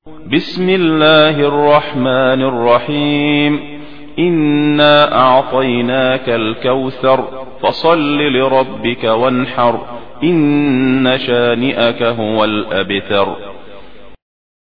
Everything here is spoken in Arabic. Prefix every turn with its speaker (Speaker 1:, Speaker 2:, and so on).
Speaker 1: بسم الله الرحمن الرحيم. إنا أعطيناك الكوثر فصل لربك وانحر إن شانئك هو الأبتر.